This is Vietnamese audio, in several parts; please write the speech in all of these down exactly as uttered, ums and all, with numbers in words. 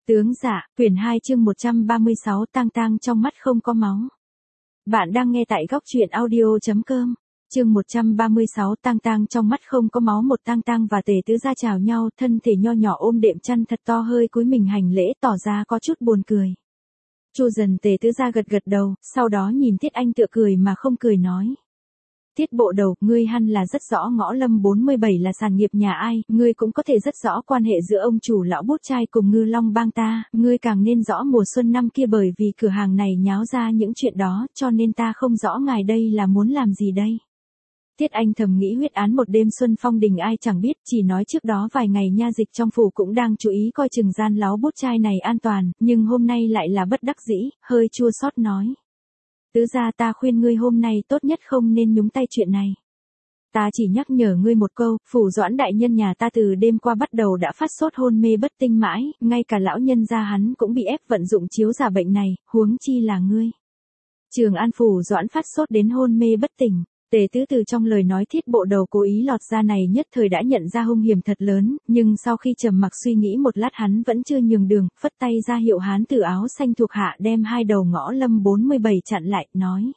Tướng dạ, quyển hai chương một trăm ba mươi sáu tang tang trong mắt không có máu. Bạn đang nghe tại góc truyện audio.com. Chương một trăm ba mươi sáu tang tang trong mắt không có máu. Một tang tang và Tề Tứ Gia chào nhau, thân thể nho nhỏ ôm đệm chăn thật to hơi cúi mình hành lễ tỏ ra có chút buồn cười. Chu dần Tề Tứ Gia gật gật đầu, sau đó nhìn Tiết Anh tựa cười mà không cười nói. Tiết bộ đầu, ngươi hẳn là rất rõ Ngõ Lâm bốn mươi bảy là sản nghiệp nhà ai, ngươi cũng có thể rất rõ quan hệ giữa ông chủ lão bút trai cùng Ngư Long bang ta, ngươi càng nên rõ mùa xuân năm kia bởi vì cửa hàng này nháo ra những chuyện đó, cho nên ta không rõ ngài đây là muốn làm gì đây. Tiết Anh thầm nghĩ huyết án một đêm xuân phong đình ai chẳng biết, chỉ nói trước đó vài ngày nha dịch trong phủ cũng đang chú ý coi chừng gian láo bút trai này an toàn, nhưng hôm nay lại là bất đắc dĩ, hơi chua xót nói. Tứ gia, ta khuyên ngươi hôm nay tốt nhất không nên nhúng tay chuyện này. Ta chỉ nhắc nhở ngươi một câu, phủ Doãn đại nhân nhà ta từ đêm qua bắt đầu đã phát sốt hôn mê bất tinh mãi, ngay cả lão nhân gia hắn cũng bị ép vận dụng chiếu giả bệnh này, huống chi là ngươi. Trường An phủ Doãn phát sốt đến hôn mê bất tỉnh. Tề Tứ từ trong lời nói Thiết bộ đầu cố ý lọt ra này nhất thời đã nhận ra hung hiểm thật lớn, nhưng sau khi trầm mặc suy nghĩ một lát hắn vẫn chưa nhường đường, phất tay ra hiệu hán tử áo xanh thuộc hạ đem hai đầu Ngõ Lâm bốn mươi bảy chặn lại, nói.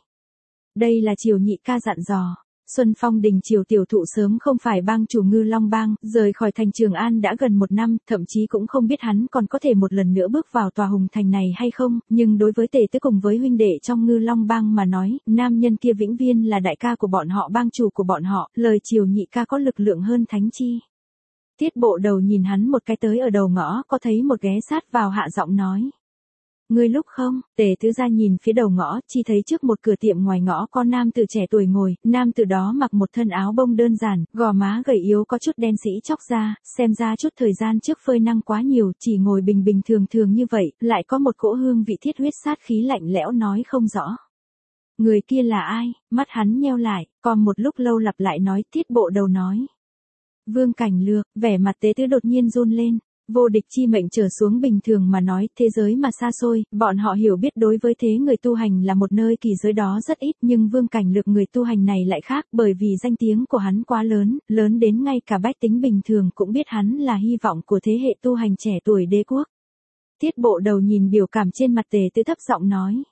Đây là Triều nhị ca dặn dò. Xuân Phong đình Triều tiểu thụ sớm không phải bang chủ Ngư Long bang, rời khỏi thành Trường An đã gần một năm, thậm chí cũng không biết hắn còn có thể một lần nữa bước vào tòa hùng thành này hay không, nhưng đối với Tề Tứ cùng với huynh đệ trong Ngư Long bang mà nói, nam nhân kia vĩnh viên là đại ca của bọn họ, bang chủ của bọn họ, lời Triều nhị ca có lực lượng hơn thánh chi. Tiết bộ đầu nhìn hắn một cái tới ở đầu ngõ, có thấy một ghé sát vào hạ giọng nói. Ngươi lúc không, Tề Tứ Gia nhìn phía đầu ngõ, chỉ thấy trước một cửa tiệm ngoài ngõ có nam tử trẻ tuổi ngồi, nam tử đó mặc một thân áo bông đơn giản, gò má gầy yếu có chút đen sĩ chóc ra, xem ra chút thời gian trước phơi nắng quá nhiều, chỉ ngồi bình bình thường thường như vậy, lại có một cỗ hương vị thiết huyết sát khí lạnh lẽo nói không rõ. Người kia là ai? Mắt hắn nheo lại, còn một lúc lâu lặp lại nói. Tiết bộ đầu nói. Vương Cảnh Lược, vẻ mặt Tề Tứ đột nhiên run lên. Vô địch chi mệnh trở xuống bình thường mà nói, thế giới mà xa xôi, bọn họ hiểu biết đối với thế người tu hành là một nơi kỳ giới đó rất ít, nhưng Vương Cảnh Lược người tu hành này lại khác, bởi vì danh tiếng của hắn quá lớn, lớn đến ngay cả bách tính bình thường cũng biết hắn là hy vọng của thế hệ tu hành trẻ tuổi đế quốc. Tiết bộ đầu nhìn biểu cảm trên mặt Tề Tứ thấp giọng nói.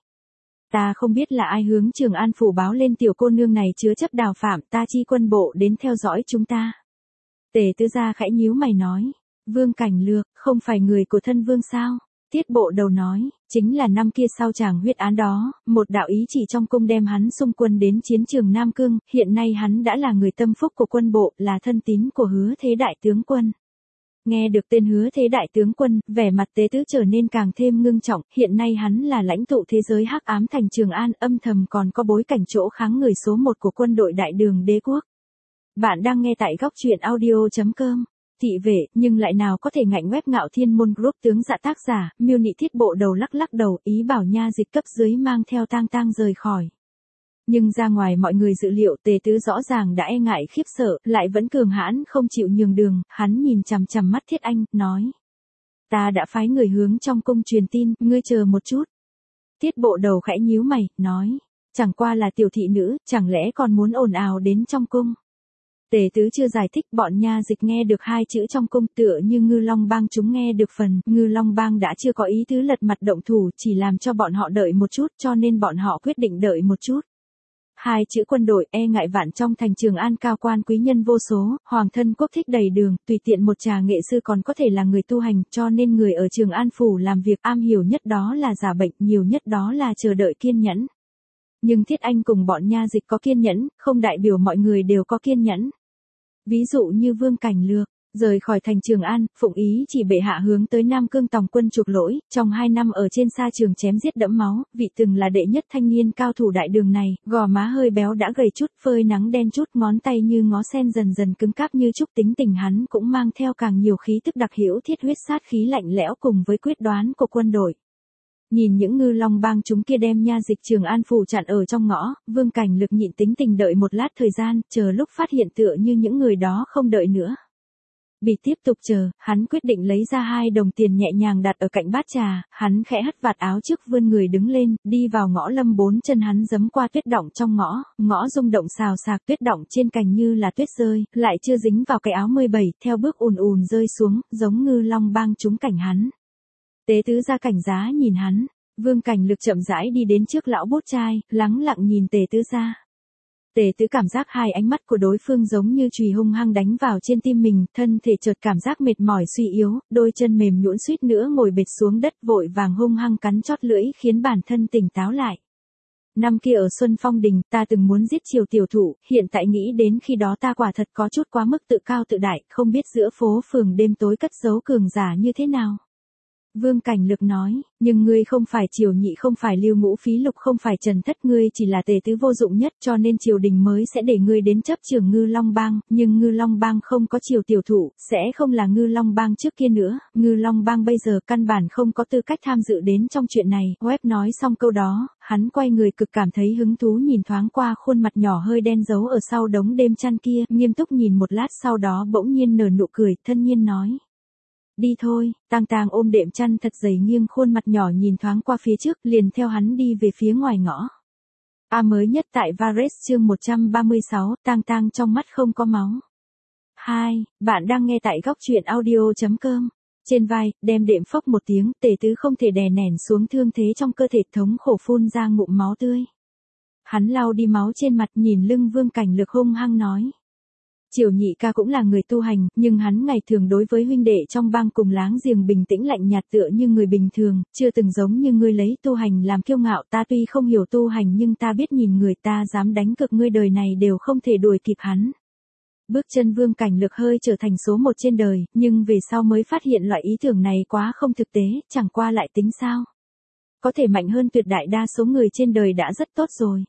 Ta không biết là ai hướng Trường An phủ báo lên tiểu cô nương này chứa chấp đào phạm, ta chi quân bộ đến theo dõi chúng ta. Tề Tứ gia khẽ nhíu mày nói. Vương Cảnh Lược, không phải người của thân vương sao? Tiết bộ đầu nói, chính là năm kia sau chàng huyết án đó, một đạo ý chỉ trong cung đem hắn xung quân đến chiến trường Nam Cương, hiện nay hắn đã là người tâm phúc của quân bộ, là thân tín của Hứa Thế đại tướng quân. Nghe được tên Hứa Thế đại tướng quân, vẻ mặt Tế Tứ trở nên càng thêm ngưng trọng, hiện nay hắn là lãnh tụ thế giới hắc ám thành Trường An, âm thầm còn có bối cảnh chỗ kháng người số một của quân đội đại đường đế quốc. Bạn đang nghe tại góc truyện audio.com. Thị vệ, nhưng lại nào có thể ngạnh web Ngạo Thiên Môn Group. Tướng dạ tác giả, miêu nị. Thiết bộ đầu lắc lắc đầu, ý bảo nha dịch cấp dưới mang theo tang tang rời khỏi. Nhưng ra ngoài mọi người dự liệu, Tề Tứ rõ ràng đã e ngại khiếp sợ, lại vẫn cường hãn không chịu nhường đường, hắn nhìn chằm chằm mắt Thiết Anh, nói. Ta đã phái người hướng trong cung truyền tin, ngươi chờ một chút. Tiết bộ đầu khẽ nhíu mày, nói. Chẳng qua là tiểu thị nữ, chẳng lẽ còn muốn ồn ào đến trong cung. Tề Tứ chưa giải thích, bọn nha dịch nghe được hai chữ trong cung tựa như Ngư Long bang chúng nghe được phần, Ngư Long bang đã chưa có ý tứ lật mặt động thủ, chỉ làm cho bọn họ đợi một chút, cho nên bọn họ quyết định đợi một chút. Hai chữ quân đội, e ngại vạn trong thành Trường An cao quan quý nhân vô số, hoàng thân quốc thích đầy đường, tùy tiện một trà nghệ sư còn có thể là người tu hành, cho nên người ở Trường An phủ làm việc am hiểu nhất đó là giả bệnh, nhiều nhất đó là chờ đợi kiên nhẫn. Nhưng Thiết Anh cùng bọn nha dịch có kiên nhẫn, không đại biểu mọi người đều có kiên nhẫn. Ví dụ như Vương Cảnh Lược, rời khỏi thành Trường An, phụng ý chỉ bệ hạ hướng tới Nam Cương tòng quân chuộc lỗi, trong hai năm ở trên sa trường chém giết đẫm máu, vị từng là đệ nhất thanh niên cao thủ đại đường này, gò má hơi béo đã gầy chút, phơi nắng đen chút, ngón tay như ngó sen dần dần cứng cáp như trúc, tính tình hắn cũng mang theo càng nhiều khí tức đặc hữu thiết huyết sát khí lạnh lẽo cùng với quyết đoán của quân đội. Nhìn những Ngư Long bang chúng kia đem nha dịch Trường An phủ chặn ở trong ngõ, Vương Cảnh Lược nhịn tính tình đợi một lát thời gian, chờ lúc phát hiện tựa như những người đó không đợi nữa. Bị tiếp tục chờ, hắn quyết định lấy ra hai đồng tiền nhẹ nhàng đặt ở cạnh bát trà, hắn khẽ hất vạt áo trước vươn người đứng lên, đi vào Ngõ Lâm bốn chân hắn giẫm qua tuyết đọng trong ngõ, ngõ rung động xào xạc tuyết đọng trên cành như là tuyết rơi, lại chưa dính vào cái áo mười bảy, theo bước ùn ùn rơi xuống, giống Ngư Long bang chúng cảnh hắn. Tế tứ gia cảnh giá nhìn hắn, Vương Cảnh Lực chậm rãi đi đến trước lão bút trai, lắng lặng nhìn Tề tứ gia. Tề tứ cảm giác hai ánh mắt của đối phương giống như chùy hung hăng đánh vào trên tim mình, thân thể chợt cảm giác mệt mỏi suy yếu, đôi chân mềm nhũn suýt nữa ngồi bệt xuống đất, vội vàng hung hăng cắn chót lưỡi khiến bản thân tỉnh táo lại. Năm kia ở Xuân Phong Đình, ta từng muốn giết Triều tiểu thụ, hiện tại nghĩ đến khi đó ta quả thật có chút quá mức tự cao tự đại, không biết giữa phố phường đêm tối cất giấu cường giả như thế nào. Vương Cảnh Lực nói, nhưng ngươi không phải Triều nhị, không phải Lưu Ngũ Phí Lục, không phải Trần Thất, ngươi chỉ là Tề tứ vô dụng nhất, cho nên triều đình mới sẽ để ngươi đến chấp trưởng Ngư Long Bang, nhưng Ngư Long Bang không có Triều tiểu thụ, sẽ không là Ngư Long Bang trước kia nữa, Ngư Long Bang bây giờ căn bản không có tư cách tham dự đến trong chuyện này. Web nói xong câu đó, hắn quay người cực cảm thấy hứng thú nhìn thoáng qua khuôn mặt nhỏ hơi đen giấu ở sau đống đêm chăn kia, nghiêm túc nhìn một lát sau đó bỗng nhiên nở nụ cười, thân nhiên nói. Đi thôi, Tang Tang ôm đệm chăn thật dày nghiêng khuôn mặt nhỏ nhìn thoáng qua phía trước, liền theo hắn đi về phía ngoài ngõ. A mới nhất tại Vares chương một trăm ba mươi sáu, Tang Tang trong mắt không có máu. hai, bạn đang nghe tại góc truyện audio chấm com. Trên vai, đem đệm phốc một tiếng, Tề tứ không thể đè nén xuống thương thế trong cơ thể, thống khổ phun ra ngụm máu tươi. Hắn lau đi máu trên mặt, nhìn lưng Vương Cảnh Lực hung hăng nói. Triều nhị ca cũng là người tu hành, nhưng hắn ngày thường đối với huynh đệ trong bang cùng láng giềng bình tĩnh lạnh nhạt tựa như người bình thường, chưa từng giống như ngươi lấy tu hành làm kiêu ngạo. Ta tuy không hiểu tu hành nhưng ta biết nhìn người, ta dám đánh cược ngươi đời này đều không thể đuổi kịp hắn. Bước chân Vương Cảnh Lực hơi trở thành số một trên đời, nhưng về sau mới phát hiện loại ý tưởng này quá không thực tế, chẳng qua lại tính sao. Có thể mạnh hơn tuyệt đại đa số người trên đời đã rất tốt rồi.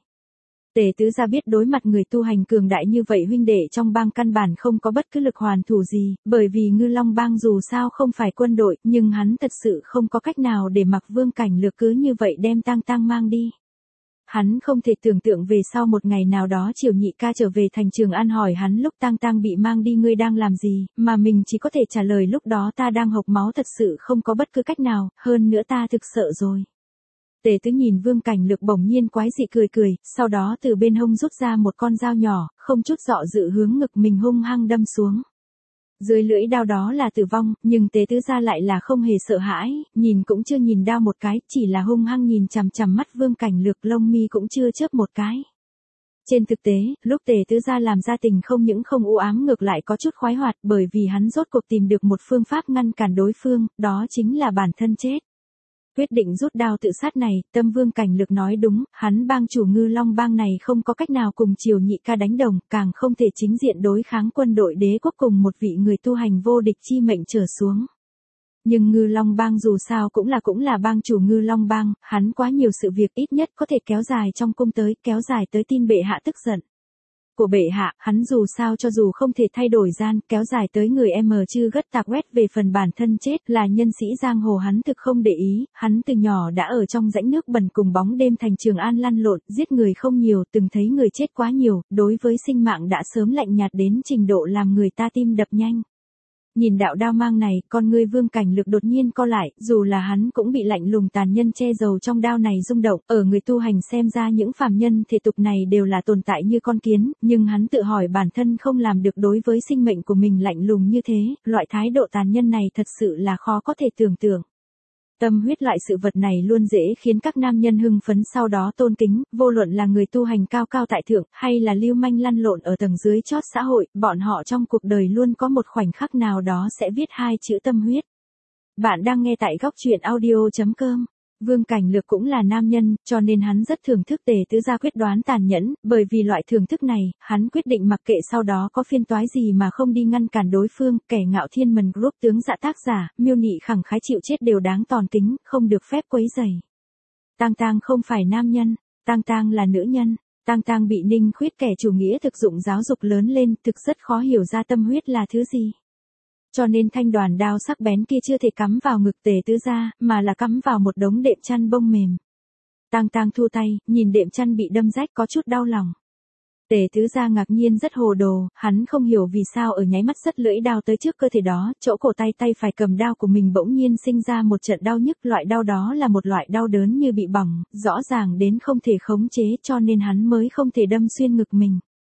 Tề tứ gia biết đối mặt người tu hành cường đại như vậy huynh đệ trong bang căn bản không có bất cứ lực hoàn thủ gì, bởi vì Ngư Long Bang dù sao không phải quân đội, nhưng hắn thật sự không có cách nào để mặc Vương Cảnh Lực cứ như vậy đem Tang Tang mang đi. Hắn không thể tưởng tượng về sau một ngày nào đó Triều nhị ca trở về thành Trường An hỏi hắn lúc Tang Tang bị mang đi ngươi đang làm gì, mà mình chỉ có thể trả lời lúc đó ta đang hộc máu, thật sự không có bất cứ cách nào, hơn nữa ta thực sợ rồi. Tề tứ nhìn Vương Cảnh Lực bỗng nhiên quái dị cười cười, sau đó từ bên hông rút ra một con dao nhỏ, không chút dọ dự hướng ngực mình hung hăng đâm xuống. Dưới lưỡi đao đó là tử vong, nhưng Tề tứ gia lại là không hề sợ hãi, nhìn cũng chưa nhìn đao một cái, chỉ là hung hăng nhìn chằm chằm mắt Vương Cảnh Lực, lông mi cũng chưa chớp một cái. Trên thực tế, lúc Tề tứ gia làm ra tình không những không u ám ngược lại có chút khoái hoạt, bởi vì hắn rốt cuộc tìm được một phương pháp ngăn cản đối phương, đó chính là bản thân chết. Quyết định rút đao tự sát này, tâm Vương Cảnh Lực nói đúng, hắn bang chủ Ngư Long Bang này không có cách nào cùng Triều nhị ca đánh đồng, càng không thể chính diện đối kháng quân đội đế quốc cùng một vị người tu hành vô địch chi mệnh trở xuống. Nhưng Ngư Long Bang dù sao cũng là cũng là bang chủ Ngư Long Bang, hắn quá nhiều sự việc ít nhất có thể kéo dài trong cung tới, kéo dài tới tin bệ hạ tức giận. Của bệ hạ, hắn dù sao cho dù không thể thay đổi gian, kéo dài tới người em chư gất tạc quét về phần bản thân chết là nhân sĩ giang hồ hắn thực không để ý, hắn từ nhỏ đã ở trong rãnh nước bẩn cùng bóng đêm thành Trường An lăn lộn, giết người không nhiều, từng thấy người chết quá nhiều, đối với sinh mạng đã sớm lạnh nhạt đến trình độ làm người ta tim đập nhanh. Nhìn đạo đao mang này, con ngươi Vương Cảnh Lực đột nhiên co lại, dù là hắn cũng bị lạnh lùng tàn nhân che giấu trong đao này rung động, ở người tu hành xem ra những phàm nhân thể tục này đều là tồn tại như con kiến, nhưng hắn tự hỏi bản thân không làm được đối với sinh mệnh của mình lạnh lùng như thế, loại thái độ tàn nhân này thật sự là khó có thể tưởng tượng. Tâm huyết loại sự vật này luôn dễ khiến các nam nhân hưng phấn sau đó tôn kính, vô luận là người tu hành cao cao tại thượng, hay là lưu manh lăn lộn ở tầng dưới chót xã hội, bọn họ trong cuộc đời luôn có một khoảnh khắc nào đó sẽ viết hai chữ tâm huyết. Bạn đang nghe tại góc truyện audio chấm com. Vương Cảnh Lực cũng là nam nhân, cho nên hắn rất thưởng thức Tề tứ gia quyết đoán tàn nhẫn, bởi vì loại thưởng thức này, hắn quyết định mặc kệ sau đó có phiên toái gì mà không đi ngăn cản đối phương, kẻ ngạo thiên mần group tướng dạ tác giả, miêu nị khẳng khái chịu chết đều đáng tòn kính, không được phép quấy rầy. Tang Tang không phải nam nhân, Tang Tang là nữ nhân. Tang Tang bị Ninh Khuyết kẻ chủ nghĩa thực dụng giáo dục lớn lên, thực rất khó hiểu ra tâm huyết là thứ gì. Cho nên thanh đoàn đao sắc bén kia chưa thể cắm vào ngực Tề tứ gia, mà là cắm vào một đống đệm chăn bông mềm. Tang Tang thu tay, nhìn đệm chăn bị đâm rách có chút đau lòng. Tề tứ gia ngạc nhiên rất hồ đồ, hắn không hiểu vì sao ở nháy mắt rất lưỡi đao tới trước cơ thể đó, chỗ cổ tay tay phải cầm đao của mình bỗng nhiên sinh ra một trận đau nhức, loại đau đó là một loại đau đớn như bị bỏng, rõ ràng đến không thể khống chế cho nên hắn mới không thể đâm xuyên ngực mình.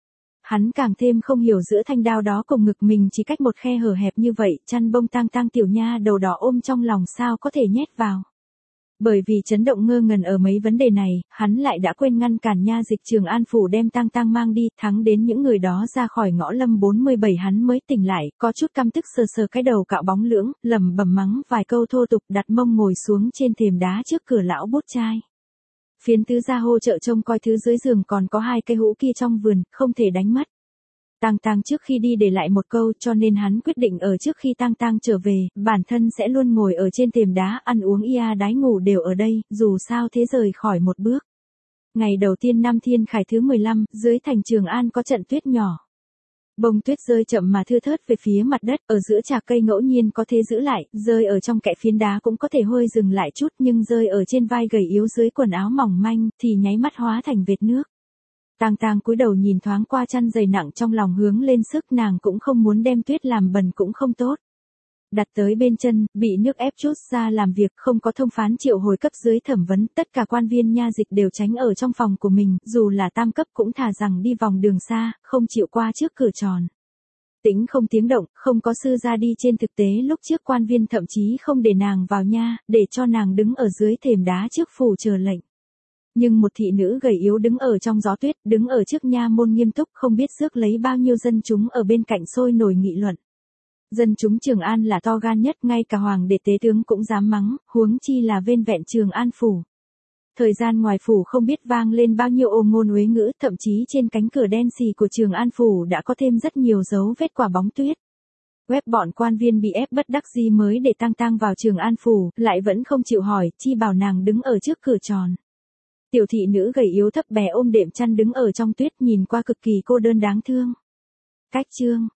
hắn càng thêm không hiểu giữa thanh đao đó cùng ngực mình chỉ cách một khe hở hẹp như vậy, chăn bông tang tang tiểu nha đầu đỏ ôm trong lòng sao có thể nhét vào. Bởi vì chấn động ngơ ngẩn ở mấy vấn đề này, hắn lại đã quên ngăn cản nha dịch Trường An phủ đem tang tang mang đi, thắng đến những người đó ra khỏi ngõ lâm bốn mươi bảy hắn mới tỉnh lại, có chút căm tức sờ sờ cái đầu cạo bóng lưỡng, lẩm bẩm mắng vài câu thô tục, đặt mông ngồi xuống trên thềm đá trước cửa lão bút trai. Phiến tứ gia hô trợ trông coi thứ dưới giường còn có hai cây hũ kia trong vườn, không thể đánh mất. Tang Tang trước khi đi để lại một câu, cho nên hắn quyết định ở trước khi Tang Tang trở về, bản thân sẽ luôn ngồi ở trên thềm đá ăn uống ia đái ngủ đều ở đây, dù sao thế rời khỏi một bước. Ngày đầu tiên năm Thiên Khải thứ mười lăm, dưới thành Trường An có trận tuyết nhỏ. Bông tuyết rơi chậm mà thưa thớt về phía mặt đất, ở giữa trà cây ngẫu nhiên có thể giữ lại, rơi ở trong kẽ phiến đá cũng có thể hơi dừng lại chút, nhưng rơi ở trên vai gầy yếu dưới quần áo mỏng manh, thì nháy mắt hóa thành vệt nước. Tang Tang cúi đầu nhìn thoáng qua chăn dày nặng trong lòng hướng lên sức, nàng cũng không muốn đem tuyết làm bẩn cũng không tốt. Đặt tới bên chân, bị nước ép chút ra làm việc, không có thông phán triệu hồi cấp dưới thẩm vấn, tất cả quan viên nha dịch đều tránh ở trong phòng của mình, dù là tam cấp cũng thà rằng đi vòng đường xa, không chịu qua trước cửa tròn. Tĩnh không tiếng động, không có sư ra đi, trên thực tế lúc trước quan viên thậm chí không để nàng vào nha, để cho nàng đứng ở dưới thềm đá trước phủ chờ lệnh. Nhưng một thị nữ gầy yếu đứng ở trong gió tuyết, đứng ở trước nha môn nghiêm túc, không biết rước lấy bao nhiêu dân chúng ở bên cạnh sôi nổi nghị luận. Dân chúng Trường An là to gan nhất, ngay cả hoàng đệ tế tướng cũng dám mắng, huống chi là vên vẹn Trường An phủ. Thời gian ngoài phủ không biết vang lên bao nhiêu ồ ngôn uế ngữ, thậm chí trên cánh cửa đen xì của Trường An phủ đã có thêm rất nhiều dấu vết quả bóng tuyết. Web bọn quan viên bị ép bất đắc dĩ mới để Tang Tang vào Trường An phủ, lại vẫn không chịu hỏi, chi bảo nàng đứng ở trước cửa tròn. Tiểu thị nữ gầy yếu thấp bé ôm đệm chăn đứng ở trong tuyết, nhìn qua cực kỳ cô đơn đáng thương. Cách chương